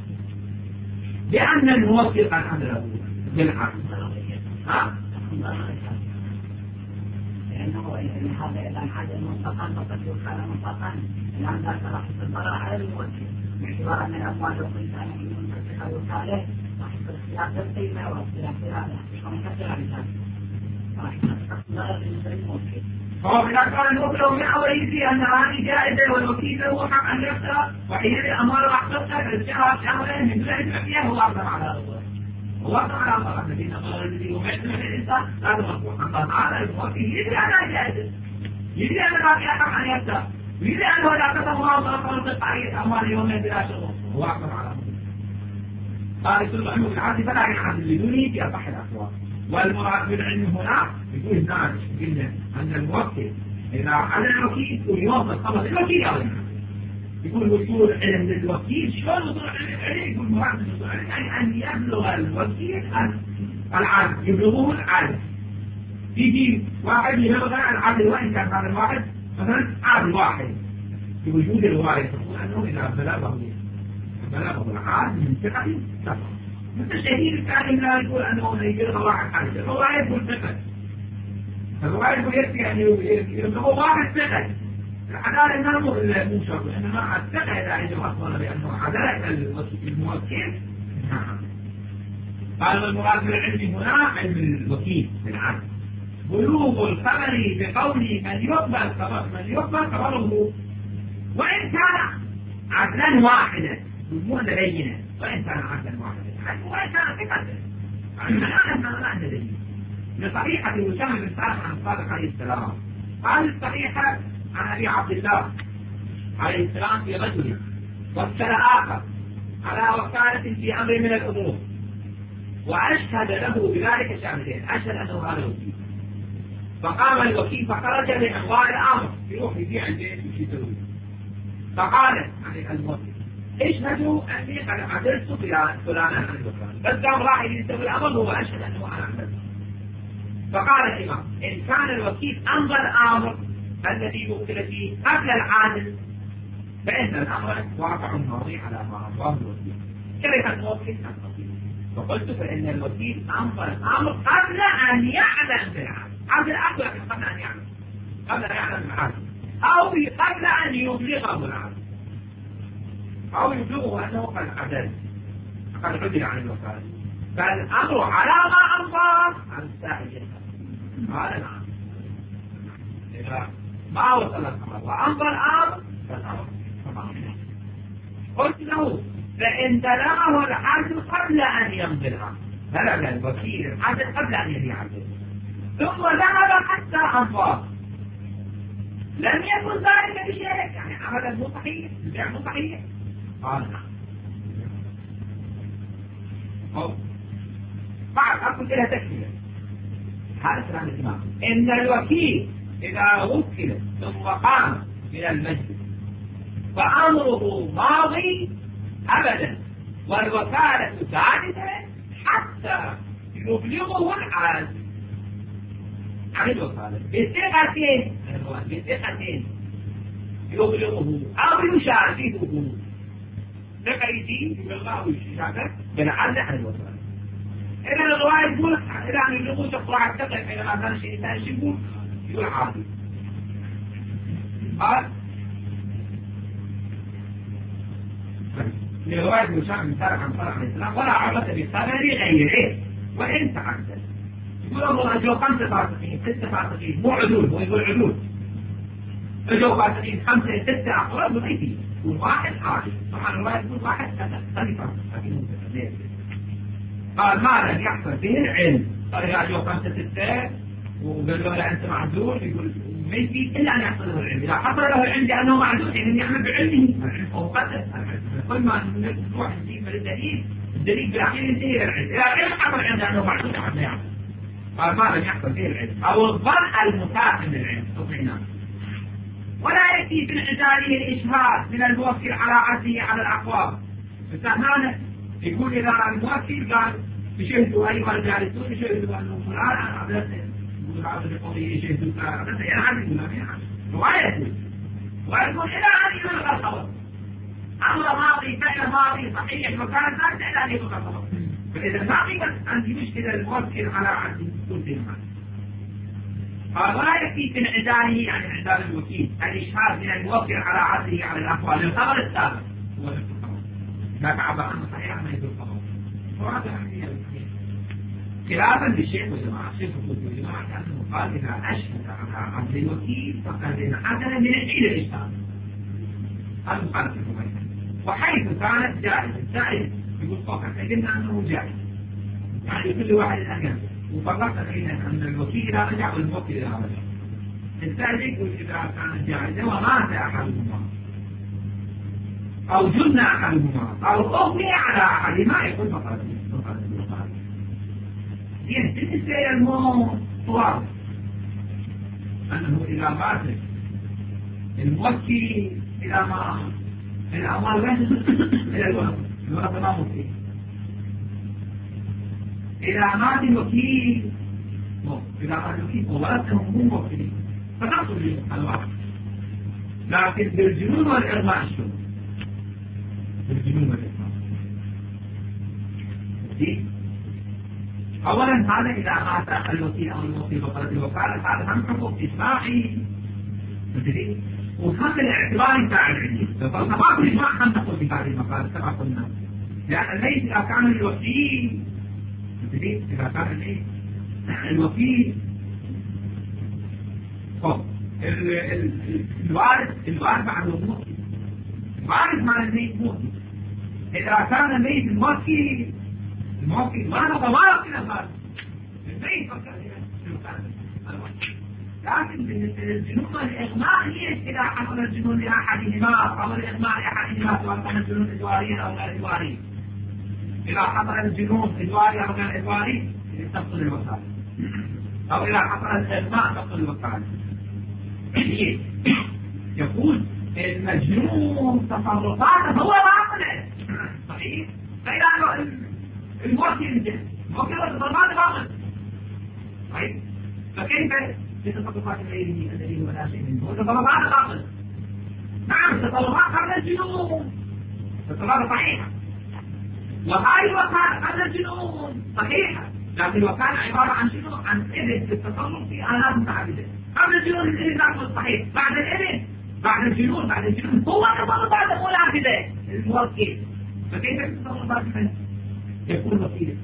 لأن الموكل قد حضره بالعقل ها؟ لأنه إن هذا إذا حضر مطلقا فقد يوكل مطلقا لأن ذاك راح يصدر على الموكل باعتبار أن الأموال والإنسان يمكن أن يوكله راح يصير اختلاف القيمة واختلاف هذا مش منحصر على ذلك راح يصدر بالنسبة للموكل هو إذا كان الموكل من أوليته أن هذه جائزة والوكيل له حق أن يخسر وحين الأموال راح تخسر الشهر شهرين من دون إثباتها هو أقدم على الله هو أقدم على الله الذين قالوا الذي يمثل الإنسان لا تمسك الله تعالى الموكل يدري أنها جائزة يدري أن باقي حق أن يخسر ويدري أنه إذا كتب الله وصرف تقطع أموال يومين بلا شغل هو أقدم على الله قال كل أنه بالعدل فلا ينعم بدونه في أصح الأقوال والمراد بالعلم هنا يقول الناس أن الموكل إذا على الوكيل يوصل الخبر الوكيل أو يقول وصول علم للوكيل شلون وصول علم يقول مراد وصول علم يعني أن يبلغ الوكيل العدل يبلغه العدل يجي واحد يبلغ العدل وإن كان هذا الواحد مثلا عدل واحد بوجود الوارث يقول أنه إذا بلغه بلغه العدل من ثقة سفر مثل الشهيد الثاني لا يقول أنه يبلغ واحد عدل الرواية يقول ثقة الرواية يقول يكفي أن يبلغ واحد ثقة العدالة ما مو إلا مو شرط إنما الثقة إذا يجب أصلا بأنه عدالة الموكل نعم قال المراد بالعلم هنا علم الوكيل بالعدل بلوغ الخبر بقول من يقبل خبر من يقبل خبره وإن كان عدلا واحدا مو بينه وإن كان عدلا واحدا وإن كان ثقة الآن ما لا ندري لصحيحة وسام بن سعد عن الصادق عليه السلام قال الصحيحة عن أبي عبد الله عليه السلام في رجل وكل آخر على وكالة في أمر من الأمور وأشهد له بذلك شهادتين أشهد أنه هذا الوكيل فقام الوكيل فخرج لإمضاء الأمر يروح يبيع البيت وشي يسوي فقال يعني الموكل اشهدوا أني قد عدلت فلانا عن الوكالة بس قام راح يسوي الأمر هو أشهد أنه أنا عدلت فقال الإمام إن كان الوكيل أمضى الأمر الذي يوكل فيه قبل العادل فإن الأمر واقع ماضي على ما أمضاه الوكيل كيف الموكل أن تصير فقلت فإن الوكيل أمضى الأمر قبل أن يعلم بالعادل قبل الأكبر قبل أن يعلم قبل أن يعلم بالعادل أو قبل أن يبلغه العادل أو يبلغه أنه قد عدل قد عدل عن الوكالة فالأمر على ما أمضاه عن سائر هذا نعم إذا ما وصل الخبر وأمضى الأمر فالأمر قلت له فإن بلغه الحد قبل أن يمضي الأمر، بلغ الوكيل الحد قبل أن يبيع البيت ثم ذهب حتى أمضاه، لم يكن ذلك بشيء، يعني عمل مو صحيح، البيع مو صحيح. قال نعم. بعد أقول لها تكملة هذا كلام الإمام، إن الوكيل إذا وكل ثم قام من المجلس فأمره ماضي أبدا والوكالة ثابتة حتى يبلغه العاد عن الوكالة بثقتين بثقتين يبلغه أو يشاركه ثقتين يبلغه ويشاركه بالعاد عن الوكالة. إذا الرواية تقول إذا أن يبلغوا شخص ثقة إذا ما كان شيء ثاني يقول يقول عادي. قال في رواية مشاهد من سارق عن صالح عليه السلام ولا عرضة بخبر غيره وإن تعدد. يقول الله أجوا خمسة فاسقين ستة فاسقين مو عدول، هو يقول عدول. أجوا فاسقين خمسة ستة أقرب ضعيفين وواحد عادي. طبعا الرواية تقول واحد ثلاثة فاسقين. قال ما لم يحصل به العلم. قال إذا أجوا خمسة ستة وقال له لا أنت معذور، يقول ما يفيد إلا أن يحصل له العلم. إذا حصل له العلم لأنه معذور يعني يعمل بعلمه أو قدر. كل ما نروح نجيب الدليل الدليل بالأخير ينتهي العلم. إذا العلم حصل عنده أنه معذور حتى يعمل. قال ما لم يحصل به العلم أو الظن المتاح من العلم تطعنا. ولا يكفي في انعزاله الإشهاد من الموكل على عزله على الأقوال. فهنا يقول إذا الموكل قال يشهدوا أيها الجالسون يشهدوا أنه فلان أنا عبدته يقول هذا القضية يشهدوا عبدته يعني عبد ولا ما يعرف ويقول ويقول إلى أن يبلغ الخبر أمر ماضي فعل ماضي صحيح وكان ذلك إلى أن يبلغ الخبر. فإذا ما قيمت أن يشهد الموكل على عزله كل شيء قال ولا يكفي في انعزاله يعني انعزال الوكيل الإشهاد من الموكل على عزله على الأقوال الخبر السابق هو نفس الخبر لا تعبر عنه صحيح ما يدل الخبر. وهذا خلافا للشيخ والجماعة. الشيخ والجماعة كأنه قال إذا أشهد على عبد الوكيل فقد انعزل من العيد الإشهاد. هذا مخالف الحكم. وحيث كانت جائزة جائزة يقول فقط قلنا أنه جائز يعني كل واحد الأجل وفقط قلنا أن الوكيل إذا رجع والموكل إذا رجع. الثالث يقول إذا كانت جائزة ومات أحدهما أو جن أحدهما أو أغني على أحدهما يقول فقط بالنسبة إلى الموت واضح أنه إذا مات الموكل إلى ما الأموال وين إلى الوقت الوقت ما موكل. إذا مات الوكيل إذا مات الوكيل وولدته مو موكلين فتحصل الوقت. لكن بالجنون والإغماء الشغل بالجنون والإغماء أولا هذا إذا مات الوكيل أو الموكل بطلت الوكالة هذا هم حقوق إجماعي مدري وهذا الاعتبار بتاع العلم. فالطباق الإجماع هم نقول في هذه المقالة كما قلنا لأن ليس إذا كان الوكيل مدري إذا كان ليس الوكيل الوارث الوارث بعد الموت الوارث مع الميت موت. إذا كان الميت الموكل الموكل ما نبغى ما يمكن الوارث الميت فكر لكن بالنسبة للجنون والإغماء هي إذا حصل الجنون لأحدهما أو الإغماء لأحدهما سواء كان الجنون إدواري أو غير إدواري. إذا حصل الجنون إدواري أو غير إدواري تبطل الوكالة أو إذا حصل الإغماء تبطل الوكالة. يقول المجنون تصرفاته هو باطل صحيح. فإذا الموكل الموكل تصرفاته باطل صحيح. فكيف بتصرفات غيره الذي هو لا شيء منه وتصرفات باطل. نعم تصرفات قبل الجنون تصرفات صحيحة وهذه الوكالة قبل الجنون صحيحة لكن الوكالة عبارة عن شنو؟ عن إذن في التصرف في آلات متعددة. قبل الجنون الإذن ذاته صحيح بعد الإذن بعد الجنون بعد الجنون هو تصرفات ملافدة الموكل. فكيف التصرفات منه يكون وكيل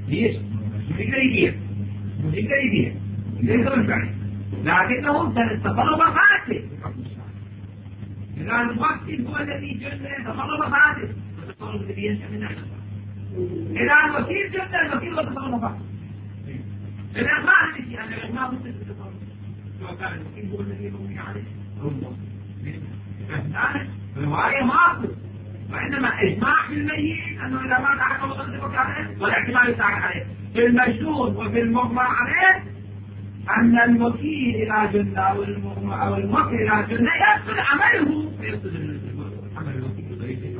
ليش؟ يقدر يبيع يقدر يبيع يقدر يبيع لكنه تصرف فاسد. إذا الموكل هو الذي جل تصرف فاسد التصرف الذي ينشأ من نفسه. إذا الوكيل جل الوكيل هو تصرف فاسد. إذا ما عندي شيء أنا ما ممكن التصرف سواء كان الوكيل هو الذي يمكن عليه هو الثالث رواية ماكو، وإنما إجماع في الميت أنه إذا مات أحد وصلت عليه والاحتمال يساعد عليه. في المجنون وفي المغمى عليه أن الوكيل إلى جنة أو المغمى أو الموكل إلى جنة يفسد عمله فيفسد عمل الوكيل.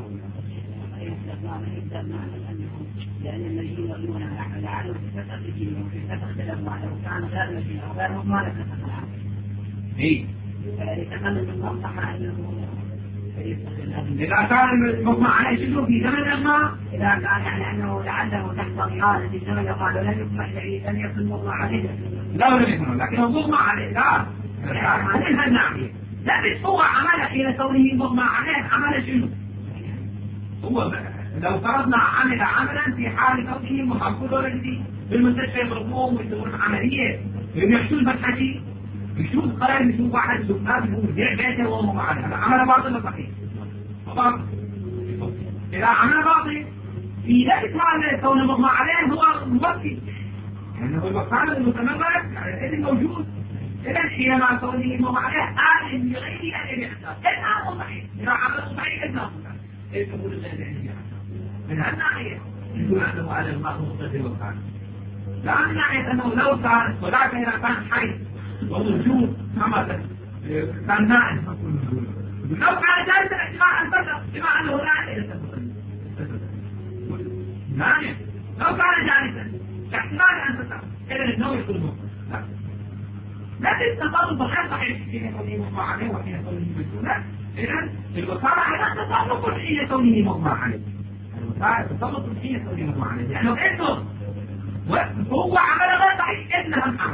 لأن المجنون يقولون أن العالم فتح الجن وفي فتح الأموال لو كان غير مجنون أو غير مغمى لفتح العالم. إيه. فيتكلم المغمى مع أنه إذا كان المغمى عليه شنو في زمن الماء؟ إذا كان يعني أنه لعله تحت حالة في زمن قالوا لن يسمح لعيسى أن يكون مغمى عليه. لا لم يكن، لكن المغمى عليه لا. من هالناحية. لا بس هو عمل حين كونه مغمى عليه عمل شنو؟ هو لو فرضنا عمل عملا في حال كونه محفوظ ولا جديد في المستشفى مرغوم ويسوون عملية يحشون الفتحة يشوف قرار يشوف واحد سكان يقول بيع بيته وهو مغمى عليه هذا عمل باطل صحيح. طبعا إذا عمل باطل في ذلك هذا كونه مغمى عليه هو موكل لأنه المكان المتمرد الذي موجود. إذا حينما كونه مغمى عليه آل بغير أن يحصل الآن صحيح. إذا عمل صحيح الآن صحيح يقول الذي من هالناحية يقول أنه على الله مقتدر وكان لا من ناحية أنه لو كان ولكن إذا كان حي وموجود كما كان نائم لو كان جالسا اجتماع البشر بما أنه لا نائم لو كان جالسا احتمال أن تسمع إذا النوم يكون مقتدر لكن التصرف غير صحيح حين كونه مغمى عليه وحين كونه مجنون. إذا الوسارة أيضا تصرف حين كونه مغمى عليه تصرف حين كونه مغمى عليه لأنه إنه وهو عمل غير صحيح إنها عمل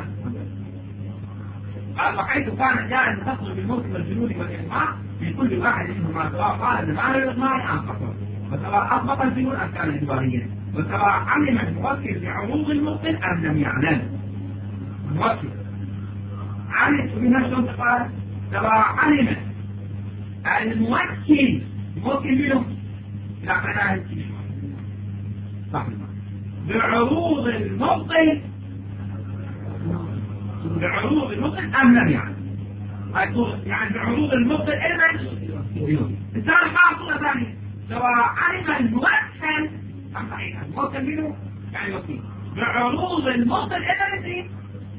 قال وحيث كان جائز تصل بالموت والجنون والإغماء في كل واحد منهما سواء قال الآن الإغماء أم قصر وسواء أطبق الجنون أم كان إجباريا وسواء علم الموكل بعروض الموكل أم لم يعلم. الموكل علم بنفسه قال سواء علم الموكل موكل منه لا معناه صح بعروض الموكل بعروض الموكل أم لم يعلم يعني بعروض الموكل إلمن الثاني حاصلة ثانية سواء علم الموكل أم صحيح الموكل منه يعني وكيل بعروض الموكل إلمن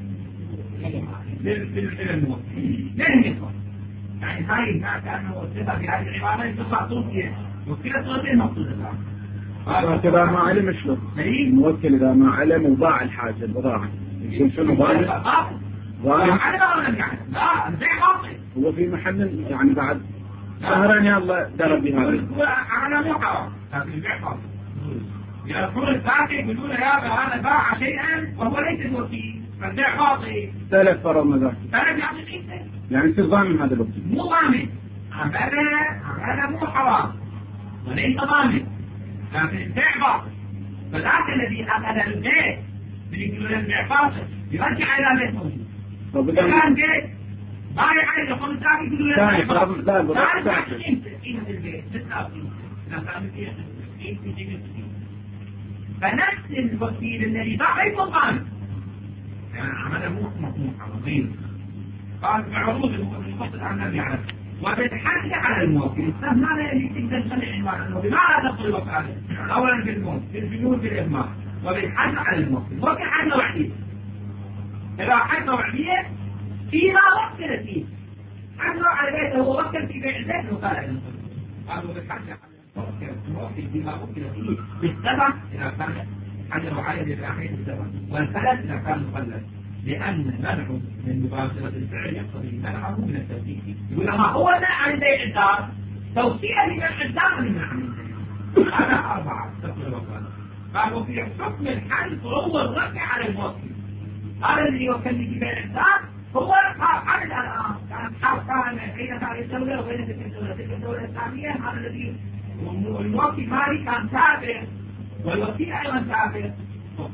إلى الموكل لن يصل يعني هاي ما كانوا صفة في هذه العبارة يتصع توفيه وكلا صورتين مقصودة إذا ما علم شلون الموكل إذا ما علم وضاع الحاجة البضاعة يكون شنو ظالم؟ ظالم لا زي باطل هو في محل يعني بعد شهرين يلا درب بهذا أنا مو حرام لكن البيع باطل يقول الساعة يقولون يا هذا باع شيئا وهو ليس الوكيل فالبيع باطل ثلاث فرض ماذا؟ ثلاث يعني شيء يعني يصير ضامن هذا الوكيل مو ضامن هذا هذا مو حرام وليس ضامن لكن البيع باطل فذاك الذي أخذ البيت يقولون البيع باطل يرجع إلى بيت موجود كان بيت بايع عليه يقول الساعة يقولون ثاني فرض لا لا لا قيمة البيت لا كان فيه قيمة فنفس الوكيل الذي باع ليس ضامن يعني عمله مطموح عظيم قال بعروض المفصل عن النبي عليه وبالحث على الموكل السهم هذا اللي تقدر تخلي عنوان انه بماذا تدخل الوكاله؟ اولا بالموت بالجنون بالاغماء وبالحث على الموكل الموكل حث وعديه اذا حث وعديه فيما وكل فيه حث على بيته هو وكل في بيع البيت وقال قالوا بالحث على الموكل فيما وكل فيه بالسبع اذا كان حجر عليه بأحيث السبع والثلاث إذا كان مخلد لأن منعه من مباشرة الفعل يقتضي منعه من التوثيق يقول ما هو منع عن بيع الدار توثيقا لبيع الدار من منع هذا أربعة تقول الوكالة قالوا في حكم الحل هو الرفع على الموكل هذا الذي يوكلني ببيع الدار هو عمل الآن كان كان حين كان الدولة وبين تلك الدولة تلك الدولة الثانية هذا الذي الموكل مالي كان تابع والوكيل أيضا تابع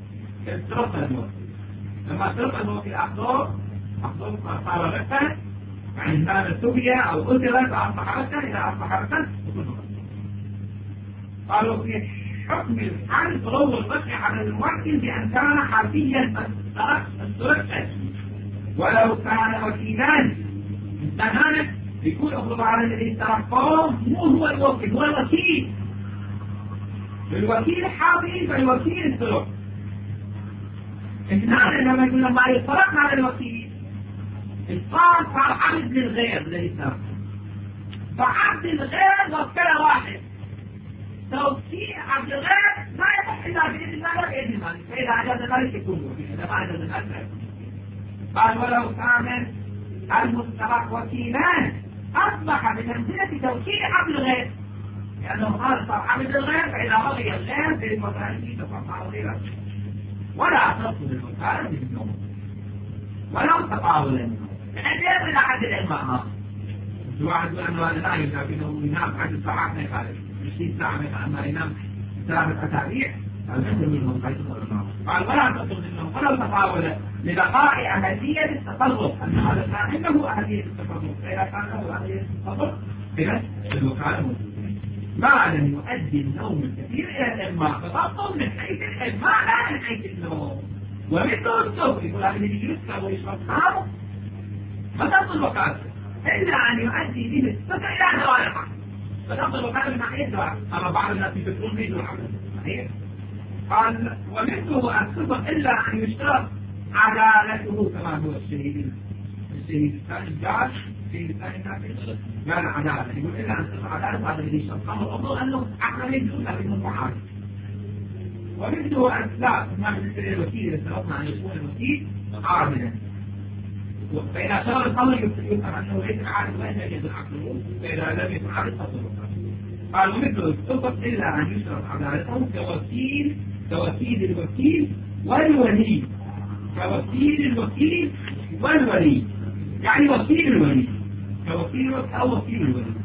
ترقى الموكل. لما ترقى الموكل أخذوه أخذوه صار رقا، يعني كان السوبيا أو أسرت أصبح رقا، إذا أصبح رقا قالوا في حكم الحال فلو الرقع على الموكل بأن كان حرفيا السرقة، ولو كان وكيلان استهانت يكون أفضل على الذي ترقاه مو هو الوكيل، هو الوكيل. الوكيل حاضر فالوكيل السرق. إحنا لما يقول لما يطلق على الوكيل الصار صار عبد للغير الذي سرق، فعبد الغير وكل واحد توكيل عبد الغير لا يصح إلا بإذن الله وبإذن المالك، فإذا عجز المالك يكون وكيل، إذا ما عجز المالك. قال ولو كان المسترق وكيلان أصبح بمنزلة توكيل عبد الغير، لأنه قال صار عبد الغير، فإذا رضي الغير بالمسائل فصار غيره، ولا تصل الوكالة بالنوم ولو تقاول النوم، يعني إلى حد العلماء. الواحد يقول أنه هذا لا يمكن أنه ينام عشر ساعات ما يخالف، عشرين ساعة ما ينام ثلاثة أسابيع، قال مثل منهم حيث قال ولا تصل النوم ولو تقاول لبقاء أهلية التصرف، أن هذا كان عنده أهلية التصرف، فإذا كان له أهلية التصرف إذا الوكالة موجودة. ما لم يؤدي النوم الكثير إلى الإغماء، فتبطل من حيث الإغماء لا من حيث النوم. ومثل الصوت يقول هذا الذي يسكر ويشرب خمر ما تبطل وكالته إلا أن يؤدي به السكر إلى ذوائقه، فتبطل وكالته من ناحية ذوائقه. أما بعض الناس يفكرون مثل العمل صحيح. قال ومثله السكر إلا أن يشترط عدالته كما هو الشهيد. الشهيد الثاني الجاج الشهيد الثاني النافذ قال عدالة، يقول إلا أن تشترط عدالة هذا الذي يشترط خمر أفضل أنه أحنا يجوز لكنه معارض. ومثله الأسلاف ما بالنسبة للوكيل إذا سبقنا أن يكون الوكيل عارضا، فإذا شرط الخمر يفهم أنه ليس عارض وإن يجب عقله، فإذا لم يكن عارض فصل. قال ومثله السقط إلا أن يشترط عدالته كوكيل كوكيل الوكيل والولي، كوكيل الوكيل والولي، يعني وكيل الولي كوكيل أو وكيل الولي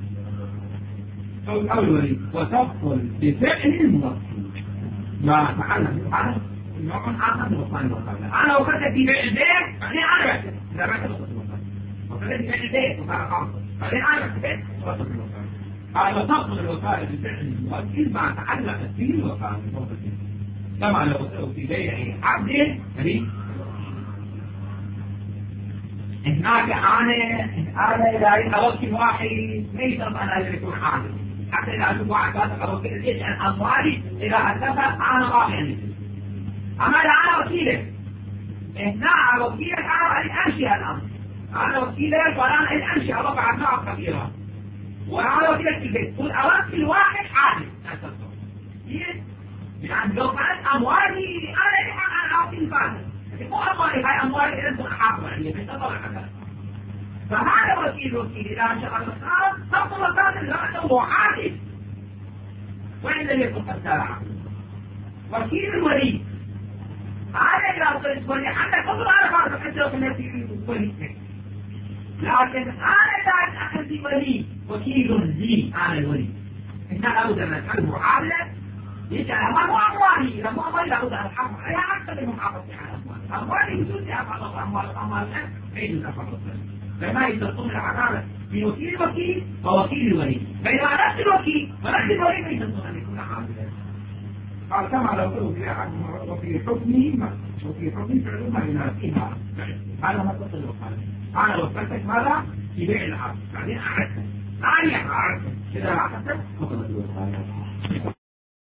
أو أو الولي، وتدخل بفعل الموكل ما فعله سبحانه نوع آخر من وصال الوكالة. أنا وكلت في بيع البيت بعدين أنا بعت إذا بعت وصلت الوكالة، وكلت في بيع البيت وصار خاصة بعدين أنا بعت البيت وصلت الوكالة. قال وتدخل الوكالة بفعل الموكل ما تعلق به الوكالة كما لو في بيع عبد فريق. هناك أنا أنا إذا أوكل واحد ما يشرط أنا أن يكون عادل، حتى إذا أشوف واحد هذا أوكل إيش عن أموالي إذا حدث أنا راهن، أما إذا أنا وكيله هنا وكيلك أنا أن أنشئ الأمر، أنا وكيلك وأنا أن أنشئ ربع أنواع كبيرة، وأنا وكيلك في البيت والأوكل واحد عادل يعني لو كانت أموالي أنا أنا أعطي فاهم، لكن مو أموالي هاي أموالي أنت حاضر يعني بتطلع كذا. فهذا وكيل وكيل إذا شغل الإسلام تطلع كذا لأنه عادل وإن لم يكن قد سارع. وكيل الولي هذا إذا صرت ولي حتى تطلع على فارس حتى لو كنت في ولي، لكن أنا إذا أخذت ولي وكيل لي أنا الولي إن لابد أن أجعله عادلا يجعل ما هو أموالي، إذا مو أموالي لابد أن أحافظ عليها أكثر من محافظتي على أموالي. أموالي بجوزي أفعل أموال أموال عيد أفعل فما يستطيعون العدالة في وكيل وكيل ووكيل الولي، فإذا نفس الوكيل ونفس الولي ما يستطيعون أن يكون عادلا. قال كما لو قلوا في أحد وفي حكمه وفي حكمه فعلوا ما ينافيها، هذا ما تصل الوكالة. أنا وكلتك ماذا؟ في بيع العبد بعدين أعدت أعني أعدت إذا أعدت فقدت الوكالة.